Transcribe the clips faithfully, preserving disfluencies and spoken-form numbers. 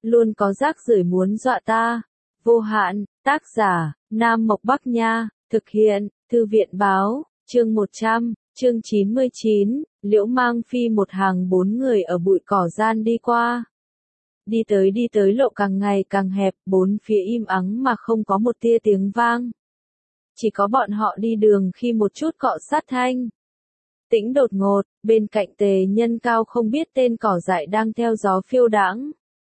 luôn có rác rưởi muốn dọa ta. Vô hạn, tác giả, Nam Mộc Bắc Nha, thực hiện, Thư viện Báo, chương một trăm, chương chín mươi chín, Liễu Mang Phi một hàng bốn người ở bụi cỏ gian đi qua. Đi tới đi tới lộ càng ngày càng hẹp, bốn phía im ắng mà không có một tia tiếng vang. Chỉ có bọn họ đi đường khi một chút cọ sát thanh. Tĩnh đột ngột, bên cạnh Tề Nhân cao không biết tên cỏ dại đang theo gió phiêu đãng.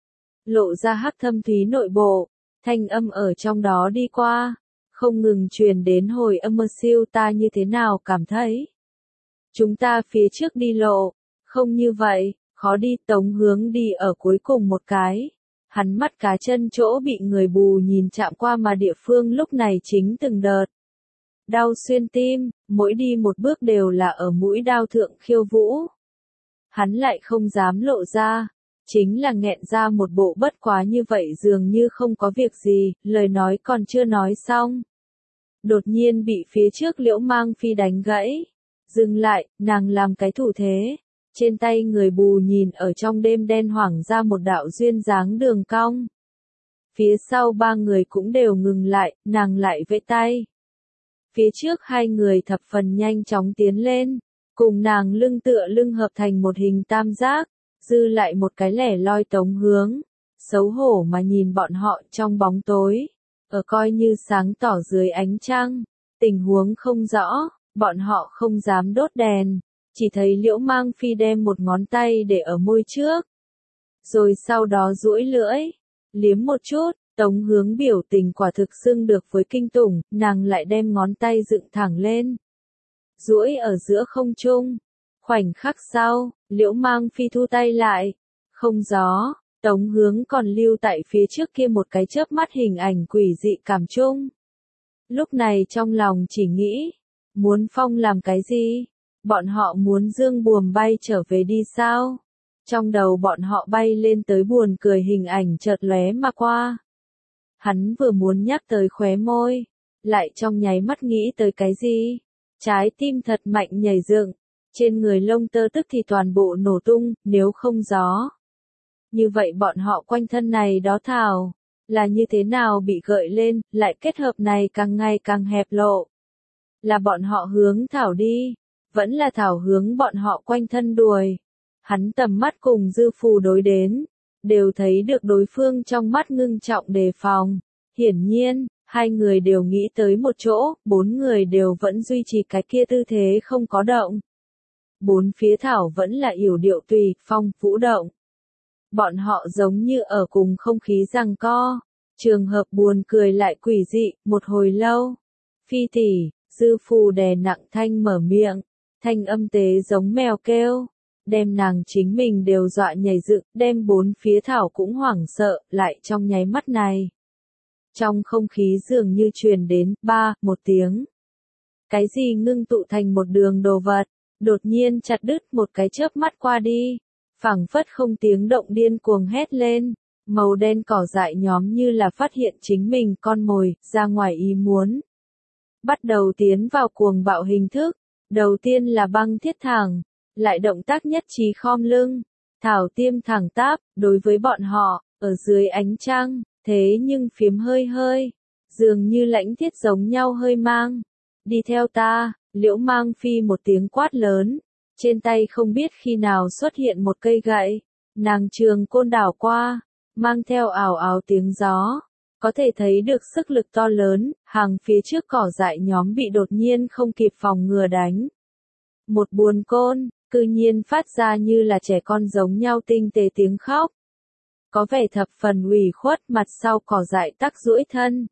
Lộ ra hắc thâm thúy nội bộ, thanh âm ở trong đó đi qua, không ngừng truyền đến hồi âm mơ siêu ta như thế nào cảm thấy. Chúng ta phía trước đi lộ, không như vậy, khó đi. Tống Hướng đi ở cuối cùng một cái. Hắn mắt cá chân chỗ bị người bù nhìn chạm qua mà địa phương lúc này chính từng đợt. Đau xuyên tim, mỗi đi một bước đều là ở mũi đao thượng khiêu vũ. Hắn lại không dám lộ ra, chính là nghẹn ra một bộ bất quá như vậy dường như không có việc gì, lời nói còn chưa nói xong. Đột nhiên bị phía trước Liễu Mang Phi đánh gãy. Dừng lại, nàng làm cái thủ thế. Trên tay người bù nhìn ở trong đêm đen hoảng ra một đạo duyên dáng đường cong. Phía sau ba người cũng đều ngừng lại, nàng lại vẫy tay. Phía trước hai người thập phần nhanh chóng tiến lên, cùng nàng lưng tựa lưng hợp thành một hình tam giác, dư lại một cái lẻ loi Tống Hướng, xấu hổ mà nhìn bọn họ trong bóng tối, ở coi như sáng tỏ dưới ánh trăng, tình huống không rõ, bọn họ không dám đốt đèn, chỉ thấy Liễu Mang Phi đem một ngón tay để ở môi trước, rồi sau đó duỗi lưỡi, liếm một chút. Tống Hướng biểu tình quả thực xưng được với kinh tủng, nàng lại đem ngón tay dựng thẳng lên. Duỗi ở giữa không trung. Khoảnh khắc sau, Liễu Mang Phi thu tay lại. Không gió, Tống Hướng còn lưu tại phía trước kia một cái chớp mắt hình ảnh quỷ dị cảm chung. Lúc này trong lòng chỉ nghĩ, muốn phong làm cái gì? Bọn họ muốn dương buồm bay trở về đi sao? Trong đầu bọn họ bay lên tới buồn cười hình ảnh chợt lóe mà qua. Hắn vừa muốn nhắc tới khóe môi, lại trong nháy mắt nghĩ tới cái gì? Trái tim thật mạnh nhảy dựng, trên người lông tơ tức thì toàn bộ nổ tung, nếu không gió. Như vậy bọn họ quanh thân này đó thảo, là như thế nào bị gợi lên, lại kết hợp này càng ngày càng hẹp lộ. Là bọn họ hướng thảo đi, vẫn là thảo hướng bọn họ quanh thân đuổi. Hắn tầm mắt cùng Dư Phù đối đến. Đều thấy được đối phương trong mắt ngưng trọng đề phòng. Hiển nhiên, hai người đều nghĩ tới một chỗ, bốn người đều vẫn duy trì cái kia tư thế không có động. Bốn phía thảo vẫn là yểu điệu tùy, phong, vũ động. Bọn họ giống như ở cùng không khí giằng co. Trường hợp buồn cười lại quỷ dị, một hồi lâu. Phi tỷ, Dư Phù đè nặng thanh mở miệng, thanh âm tế giống mèo kêu. Đem nàng chính mình đều dọa nhảy dựng, đem bốn phía thảo cũng hoảng sợ, lại trong nháy mắt này. Trong không khí dường như truyền đến, ba, một tiếng. Cái gì ngưng tụ thành một đường đồ vật, đột nhiên chặt đứt một cái chớp mắt qua đi, phảng phất không tiếng động điên cuồng hét lên, màu đen cỏ dại nhóm như là phát hiện chính mình con mồi, ra ngoài ý muốn. Bắt đầu tiến vào cuồng bạo hình thức, đầu tiên là băng thiết thẳng. Lại động tác nhất trí khom lưng, thảo tiêm thẳng tắp, đối với bọn họ, ở dưới ánh trăng, thế nhưng phiếm hơi hơi, dường như lãnh thiết giống nhau hơi mang. Đi theo ta, Liễu Mang Phi một tiếng quát lớn, trên tay không biết khi nào xuất hiện một cây gậy, nàng trường côn đảo qua, mang theo ảo ảo tiếng gió, có thể thấy được sức lực to lớn, hàng phía trước cỏ dại nhóm bị đột nhiên không kịp phòng ngừa đánh. Một buồn côn, cư nhiên phát ra như là trẻ con giống nhau tinh tế tiếng khóc. Có vẻ thập phần ủy khuất, mặt sau cỏ dại tắc duỗi thân.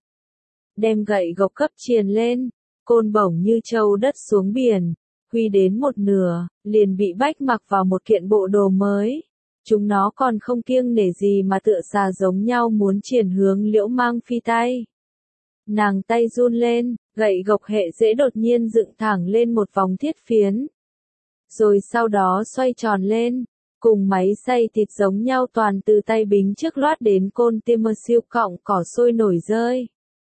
Đem gậy gộc cấp triền lên, côn bổng như trâu đất xuống biển, huy đến một nửa, liền bị bách mặc vào một kiện bộ đồ mới. Chúng nó còn không kiêng nể gì mà tựa xà giống nhau muốn triển hướng Liễu Mang Phi tay. Nàng tay run lên, gậy gộc hệ dễ đột nhiên dựng thẳng lên một vòng thiết phiến. Rồi sau đó xoay tròn lên, cùng máy xay thịt giống nhau toàn từ tay bính trước loát đến côn tiêm siêu cọng cỏ sôi nổi rơi.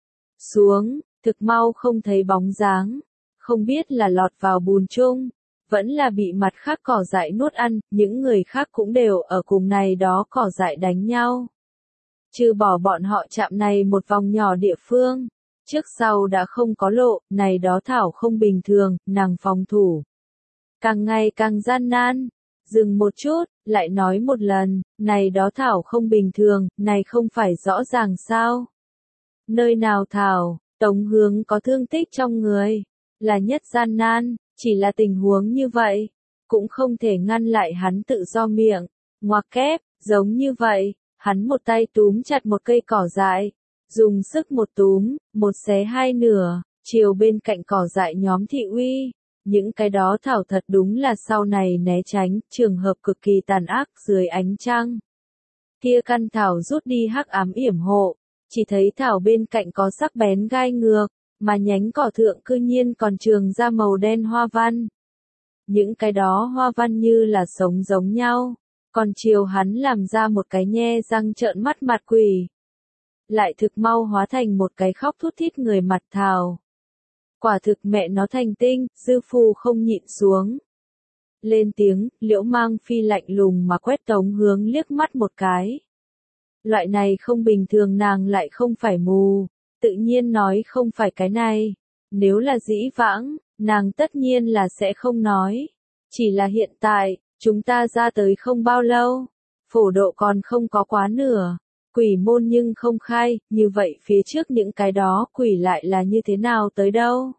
Xuống, thực mau không thấy bóng dáng, không biết là lọt vào bùn chung, vẫn là bị mặt khác cỏ dại nuốt ăn, những người khác cũng đều ở cùng này đó cỏ dại đánh nhau. trừ bỏ bọn họ chạm này một vòng nhỏ địa phương, trước sau đã không có lộ, này đó thảo không bình thường, nàng phòng thủ. Càng ngày càng gian nan, dừng một chút, lại nói một lần, này đó thảo không bình thường, này không phải rõ ràng sao? Nơi nào thảo, Tống Hướng có thương tích trong người, là nhất gian nan, chỉ là tình huống như vậy, cũng không thể ngăn lại hắn tự do miệng, ngoặc kép, giống như vậy, hắn một tay túm chặt một cây cỏ dại, dùng sức một túm, một xé hai nửa, chiều bên cạnh cỏ dại nhóm thị uy. Những cái đó thảo thật đúng là sau này né tránh, trường hợp cực kỳ tàn ác dưới ánh trăng. Kia căn thảo rút đi hắc ám yểm hộ, chỉ thấy thảo bên cạnh có sắc bén gai ngược, mà nhánh cỏ thượng cư nhiên còn trường ra màu đen hoa văn. Những cái đó hoa văn như là sống giống nhau, còn chiều hắn làm ra một cái nhe răng trợn mắt mặt quỷ. Lại thực mau hóa thành một cái khóc thút thít người mặt thảo. Quả thực mẹ nó thành tinh, dư phu không nhịn xuống. Lên tiếng, Liễu Mang Phi lạnh lùng mà quét Tống Hướng liếc mắt một cái. Loại này không bình thường nàng lại không phải mù, tự nhiên nói không phải cái này. Nếu là dĩ vãng, nàng tất nhiên là sẽ không nói. Chỉ là hiện tại, chúng ta ra tới không bao lâu, phổ độ còn không có quá nửa. Quỷ môn nhưng không khai, như vậy phía trước những cái đó quỷ lại là như thế nào tới đâu?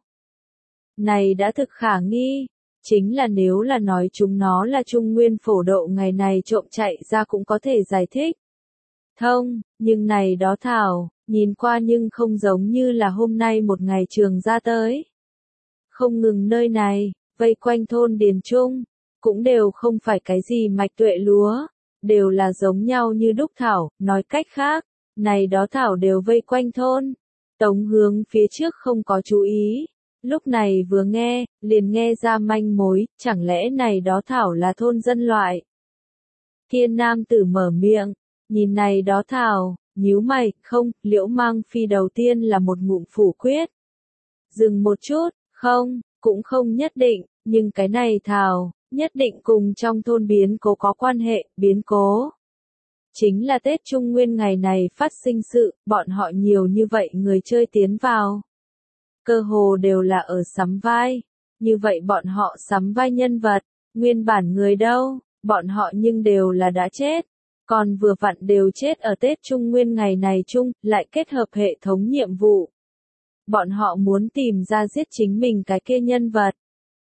Này đã thực khả nghi, chính là nếu là nói chúng nó là trung nguyên phổ độ ngày này trộm chạy ra cũng có thể giải thích. Thông, nhưng này đó thảo, nhìn qua nhưng không giống như là hôm nay một ngày trường ra tới. Không ngừng nơi này, vây quanh thôn Điền Trung, cũng đều không phải cái gì mạch tuệ lúa. Đều là giống nhau như đúc thảo, nói cách khác, này đó thảo đều vây quanh thôn. Tống Hướng phía trước không có chú ý, lúc này vừa nghe, liền nghe ra manh mối, chẳng lẽ này đó thảo là thôn dân loại. Thiên nam tử mở miệng, nhìn này đó thảo, nhíu mày, không, Liễu Mang Phi đầu tiên là một ngụm phủ quyết. Dừng một chút, không, cũng không nhất định, nhưng cái này thảo, nhất định cùng trong thôn biến cố có quan hệ, biến cố. Chính là Tết Trung Nguyên ngày này phát sinh sự, bọn họ nhiều như vậy người chơi tiến vào. Cơ hồ đều là ở sắm vai, như vậy bọn họ sắm vai nhân vật, nguyên bản người đâu, bọn họ nhưng đều là đã chết. Còn vừa vặn đều chết ở Tết Trung Nguyên ngày này chung, lại kết hợp hệ thống nhiệm vụ. Bọn họ muốn tìm ra giết chính mình cái kia nhân vật.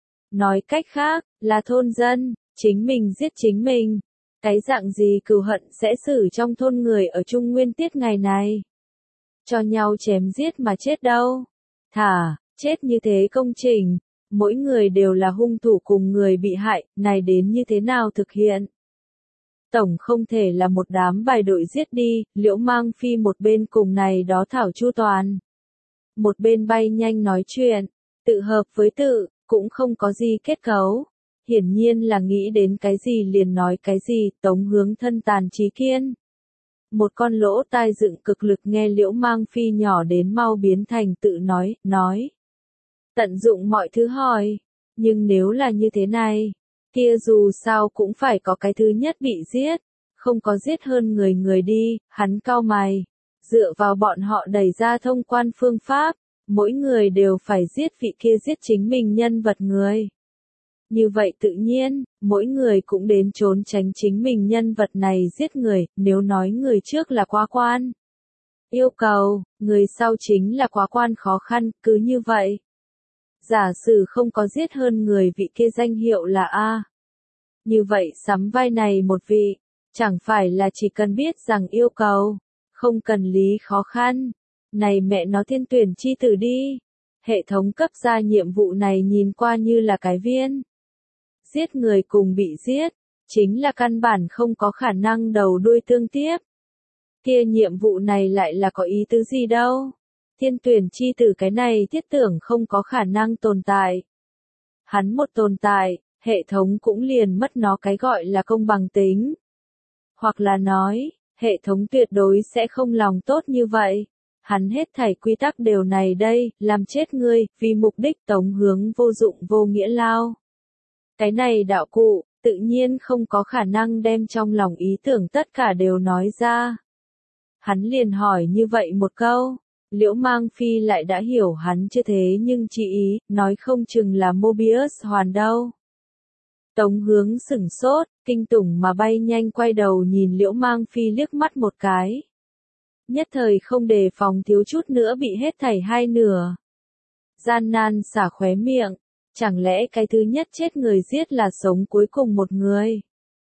Nói cách khác, là thôn dân, chính mình giết chính mình. Cái dạng gì cừu hận sẽ xử trong thôn người ở Trung Nguyên tiết ngày này? Cho nhau chém giết mà chết đâu? Thả, chết như thế công trình, mỗi người đều là hung thủ cùng người bị hại, này đến như thế nào thực hiện? Tổng không thể là một đám bài đội giết đi, Liễu Mang Phi một bên cùng này đó thảo chu toàn. Một bên bay nhanh nói chuyện, tự hợp với tự, cũng không có gì kết cấu. Hiển nhiên là nghĩ đến cái gì liền nói cái gì, Tống Hướng thân tàn trí kiên. Một con lỗ tai dựng cực lực nghe Liễu Mang Phi nhỏ đến mau biến thành tự nói, nói. Tận dụng mọi thứ hỏi, nhưng nếu là như thế này, kia dù sao cũng phải có cái thứ nhất bị giết, không có giết hơn người người đi, hắn cau mày. Dựa vào bọn họ đẩy ra thông quan phương pháp, mỗi người đều phải giết vị kia giết chính mình nhân vật người. Như vậy tự nhiên, mỗi người cũng đến trốn tránh chính mình nhân vật này giết người, nếu nói người trước là quá quan. Yêu cầu, người sau chính là quá quan khó khăn, cứ như vậy. Giả sử không có giết hơn người vị kia danh hiệu là A. Như vậy sắm vai này một vị, chẳng phải là chỉ cần biết rằng yêu cầu, không cần lý khó khăn. Này mẹ nó thiên tuyển chi tử đi. Hệ thống cấp ra nhiệm vụ này nhìn qua như là cái viên. Giết người cùng bị giết, chính là căn bản không có khả năng đầu đuôi tương tiếp. Kia nhiệm vụ này lại là có ý tứ gì đâu. Thiên tuyển chi tử cái này thiết tưởng không có khả năng tồn tại. Hắn một tồn tại, hệ thống cũng liền mất nó cái gọi là công bằng tính. Hoặc là nói, hệ thống tuyệt đối sẽ không lòng tốt như vậy. Hắn hết thảy quy tắc đều này đây, làm chết ngươi, vì mục đích Tống Hướng vô dụng vô nghĩa lao. Cái này đạo cụ, tự nhiên không có khả năng đem trong lòng ý tưởng tất cả đều nói ra. Hắn liền hỏi như vậy một câu. Liễu Mang Phi lại đã hiểu hắn chưa thế nhưng chỉ ý, nói không chừng là Mobius hoàn đâu. Tống Hướng sửng sốt, kinh tủng mà bay nhanh quay đầu nhìn Liễu Mang Phi liếc mắt một cái. Nhất thời không đề phòng thiếu chút nữa bị hết thảy hai nửa. Gian nan xả khóe miệng, chẳng lẽ cái thứ nhất chết người giết là sống cuối cùng một người.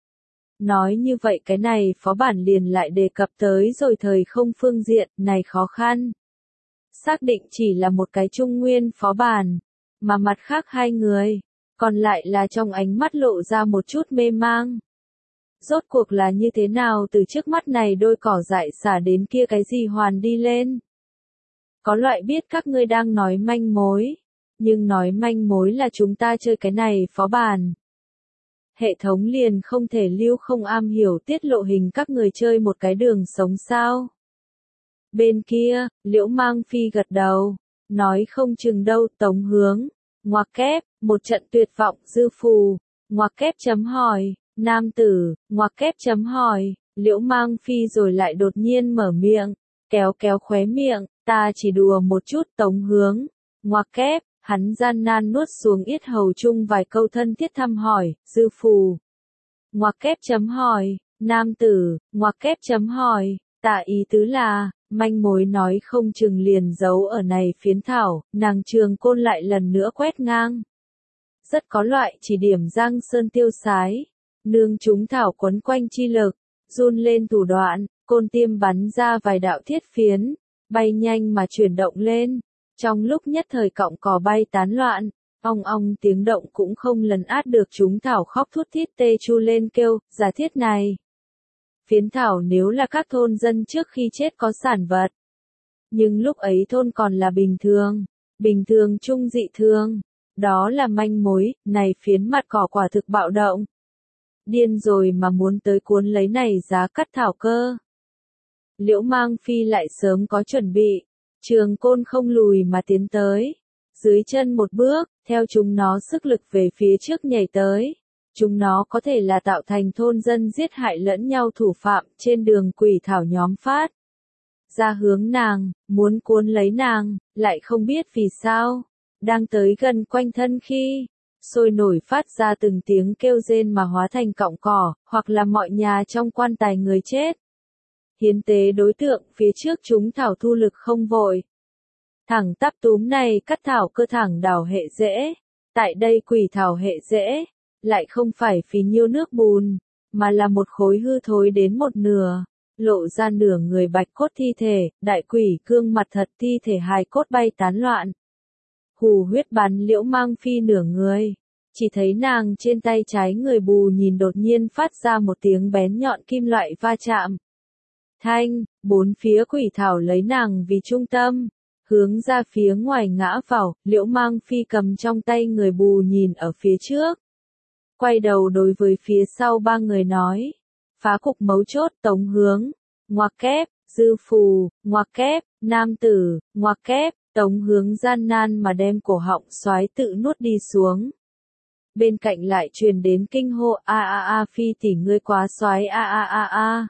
Nói như vậy cái này phó bản liền lại đề cập tới rồi thời không phương diện, này khó khăn. Xác định chỉ là một cái trung nguyên phó bản, mà mặt khác hai người, còn lại là trong ánh mắt lộ ra một chút mê mang. Rốt cuộc là như thế nào từ trước mắt này đôi cỏ dại xả đến kia cái gì hoàn đi lên. Có loại biết các ngươi đang nói manh mối, nhưng nói manh mối là chúng ta chơi cái này phó bản. Hệ thống liền không thể lưu không am hiểu tiết lộ hình các người chơi một cái đường sống sao. Bên kia, Liễu Mang Phi gật đầu, nói không chừng đâu. Tống Hướng, ngoặc kép, một trận tuyệt vọng dư phù, ngoặc kép chấm hỏi, nam tử, ngoặc kép chấm hỏi, Liễu Mang Phi rồi lại đột nhiên mở miệng, kéo kéo khóe miệng, ta chỉ đùa một chút. Tống Hướng, ngoặc kép, hắn gian nan nuốt xuống yết hầu chung vài câu thân thiết thăm hỏi, dư phù, ngoặc kép chấm hỏi, nam tử, ngoặc kép chấm hỏi, tạ ý tứ là, manh mối nói không chừng liền giấu ở này phiến thảo, nàng Trường Côn lại lần nữa quét ngang. Rất có loại chỉ điểm Giang Sơn tiêu sái, nương chúng thảo quấn quanh chi lực, run lên thủ đoạn, côn tiêm bắn ra vài đạo thiết phiến, bay nhanh mà chuyển động lên, trong lúc nhất thời cọng cỏ bay tán loạn, ong ong tiếng động cũng không lấn át được chúng thảo khóc thút thít tê chu lên kêu, giả thiết này. Phiến thảo nếu là các thôn dân trước khi chết có sản vật. Nhưng lúc ấy thôn còn là bình thường, bình thường trung dị thường, đó là manh mối, này phiến mặt cỏ quả thực bạo động. Điên rồi mà muốn tới cuốn lấy này giá cắt thảo cơ. Liễu Mang Phi lại sớm có chuẩn bị, Trường Côn không lùi mà tiến tới. Dưới chân một bước, theo chúng nó sức lực về phía trước nhảy tới. Chúng nó có thể là tạo thành thôn dân giết hại lẫn nhau thủ phạm trên đường quỷ thảo nhóm phát. Ra hướng nàng, muốn cuốn lấy nàng, lại không biết vì sao. Đang tới gần quanh thân khi, sôi nổi phát ra từng tiếng kêu rên mà hóa thành cọng cỏ, hoặc là mọi nhà trong quan tài người chết. Hiến tế đối tượng phía trước chúng thảo thu lực không vội. Thẳng tắp túm này cắt thảo cơ thẳng đảo hệ rễ. Tại đây quỷ thảo hệ rễ, lại không phải phí nhiêu nước bùn, mà là một khối hư thối đến một nửa, lộ ra nửa người bạch cốt thi thể, đại quỷ cương mặt thật thi thể hài cốt bay tán loạn. Hù huyết bắn Liễu Mang Phi nửa người, chỉ thấy nàng trên tay trái người bù nhìn đột nhiên phát ra một tiếng bén nhọn kim loại va chạm. Thanh, bốn phía quỷ thảo lấy nàng vì trung tâm, hướng ra phía ngoài ngã vào, Liễu Mang Phi cầm trong tay người bù nhìn ở phía trước. Quay đầu đối với phía sau ba người nói, phá cục mấu chốt. Tống Hướng, ngoặc kép, dư phù, ngoặc kép, nam tử, ngoặc kép. Tống Hướng gian nan mà đem cổ họng xoái tự nuốt đi xuống. Bên cạnh lại truyền đến kinh hô, a a a Phi tỷ ngươi quá xoái, a a a a.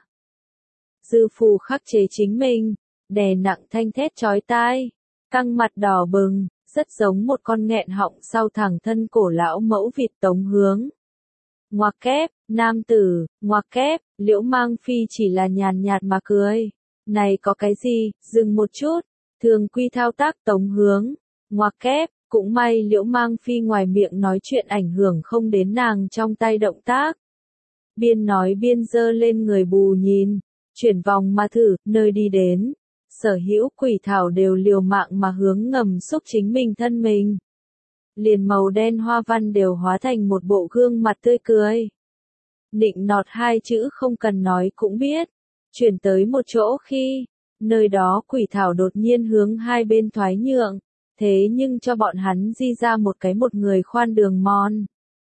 Dư phù khắc chế chính mình, đè nặng thanh thét chói tai, căng mặt đỏ bừng, rất giống một con nghẹn họng sau thẳng thân cổ lão mẫu vịt. Tống Hướng, ngoặc kép, nam tử, ngoặc kép. Liễu Mang Phi chỉ là nhàn nhạt mà cười, này có cái gì, dừng một chút, thường quy thao tác. Tống Hướng, ngoặc kép, cũng may Liễu Mang Phi ngoài miệng nói chuyện ảnh hưởng không đến nàng trong tay động tác. Biên nói biên giơ lên người bù nhìn, chuyển vòng mà thử, nơi đi đến, sở hữu quỷ thảo đều liều mạng mà hướng ngầm xúc chính mình thân mình. Liền màu đen hoa văn đều hóa thành một bộ gương mặt tươi cười. Nịnh nọt hai chữ không cần nói cũng biết. Chuyển tới một chỗ khi, nơi đó quỷ thảo đột nhiên hướng hai bên thoái nhượng, thế nhưng cho bọn hắn di ra một cái một người khoan đường mòn.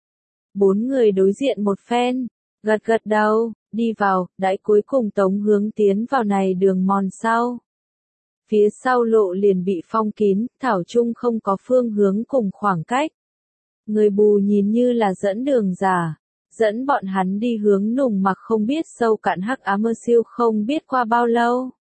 Bốn người đối diện một phen, gật gật đầu, đi vào, đãi cuối cùng Tống Hướng tiến vào này đường mòn sau. Phía sau lộ liền bị phong kín, thảo chung không có phương hướng cùng khoảng cách. Người bù nhìn như là dẫn đường giả, dẫn bọn hắn đi hướng nùng mặc không biết sâu cạn hắc ám mơ siêu không biết qua bao lâu.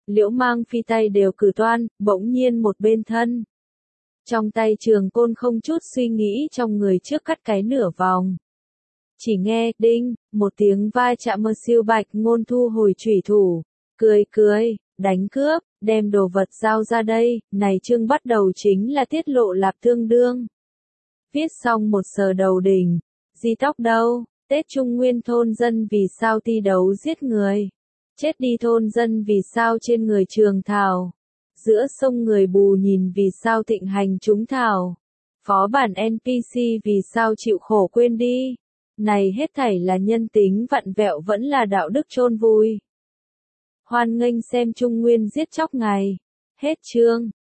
Liễu Mang Phi tay đều cử toan, bỗng nhiên một bên thân. Trong tay trường côn không chút suy nghĩ trong người trước cắt cái nửa vòng. Chỉ nghe, đinh, một tiếng vai chạm mơ siêu bạch ngôn thu hồi chủy thủ. Cười cười, đánh cướp, đem đồ vật giao ra đây, này chương bắt đầu chính là tiết lộ lạp tương đương. Viết xong một sờ đầu đỉnh, di tóc đâu, Tết Trung Nguyên thôn dân vì sao ti đấu giết người. Chết đi thôn dân vì sao trên người trường thảo. Giữa sông người bù nhìn vì sao thịnh hành chúng thảo. Phó bản en pê xê vì sao chịu khổ quên đi. Này hết thảy là nhân tính vặn vẹo vẫn là đạo đức chôn vùi. Hoan nghênh xem Trung Nguyên giết chóc ngày. Hết chương.